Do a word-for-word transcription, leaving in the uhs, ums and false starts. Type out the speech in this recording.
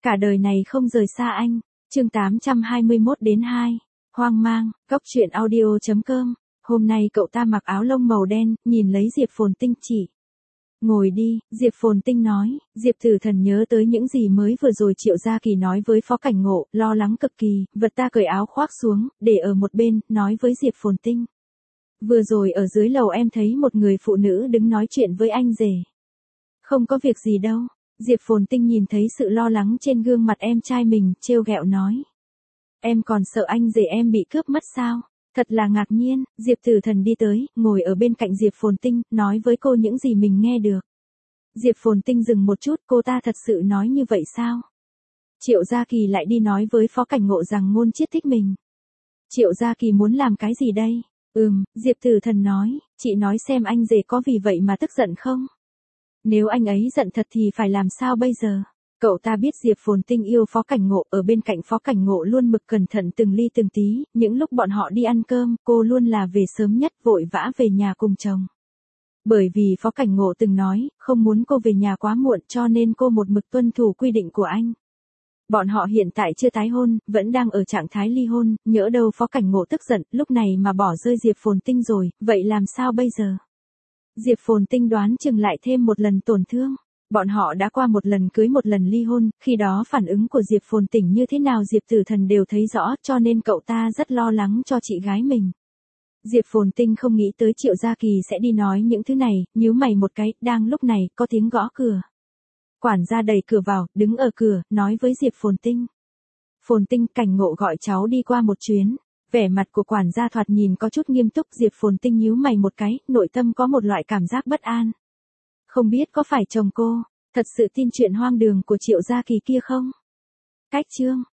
Cả đời này không rời xa anh. Chương tám trăm hai mươi mốt đến hai. Hoang mang, góc truyện audio chấm com. Hôm nay cậu ta mặc áo lông màu đen, nhìn lấy Diệp Phồn Tinh chỉ. Ngồi đi, Diệp Phồn Tinh nói. Diệp Tử Thần nhớ tới những gì mới vừa rồi Triệu Gia Kỳ nói với Phó Cảnh Ngộ, lo lắng cực kỳ, vật ta cởi áo khoác xuống, để ở một bên, nói với Diệp Phồn Tinh. Vừa rồi ở dưới lầu em thấy một người phụ nữ đứng nói chuyện với anh rể. Không có việc gì đâu. Diệp Phồn Tinh nhìn thấy sự lo lắng trên gương mặt em trai mình, trêu ghẹo nói. Em còn sợ anh rể em bị cướp mất sao? Thật là ngạc nhiên, Diệp Tử Thần đi tới, ngồi ở bên cạnh Diệp Phồn Tinh, nói với cô những gì mình nghe được. Diệp Phồn Tinh dừng một chút, cô ta thật sự nói như vậy sao? Triệu Gia Kỳ lại đi nói với Phó Cảnh Ngộ rằng Ngôn Chiết thích mình. Triệu Gia Kỳ muốn làm cái gì đây? Ừm, Diệp Tử Thần nói, chị nói xem anh rể có vì vậy mà tức giận không? Nếu anh ấy giận thật thì phải làm sao bây giờ? Cậu ta biết Diệp Phồn Tinh yêu Phó Cảnh Ngộ, ở bên cạnh Phó Cảnh Ngộ luôn mực cẩn thận từng ly từng tí, những lúc bọn họ đi ăn cơm, cô luôn là về sớm nhất, vội vã về nhà cùng chồng. Bởi vì Phó Cảnh Ngộ từng nói, không muốn cô về nhà quá muộn cho nên cô một mực tuân thủ quy định của anh. Bọn họ hiện tại chưa tái hôn, vẫn đang ở trạng thái ly hôn, nhỡ đâu Phó Cảnh Ngộ tức giận, lúc này mà bỏ rơi Diệp Phồn Tinh rồi, vậy làm sao bây giờ? Diệp Phồn Tinh đoán chừng lại thêm một lần tổn thương. Bọn họ đã qua một lần cưới một lần ly hôn, khi đó phản ứng của Diệp Phồn Tinh như thế nào Diệp Tử Thần đều thấy rõ, cho nên cậu ta rất lo lắng cho chị gái mình. Diệp Phồn Tinh không nghĩ tới Triệu Gia Kỳ sẽ đi nói những thứ này, nhíu mày một cái, đang lúc này, có tiếng gõ cửa. Quản gia đẩy cửa vào, đứng ở cửa, nói với Diệp Phồn Tinh. Phồn Tinh, Cảnh Ngộ gọi cháu đi qua một chuyến. Vẻ mặt của quản gia thoạt nhìn có chút nghiêm túc, Diệp Phồn Tinh nhíu mày một cái, nội tâm có một loại cảm giác bất an. Không biết có phải chồng cô, thật sự tin chuyện hoang đường của Triệu Gia Kỳ kia không? Cách chương.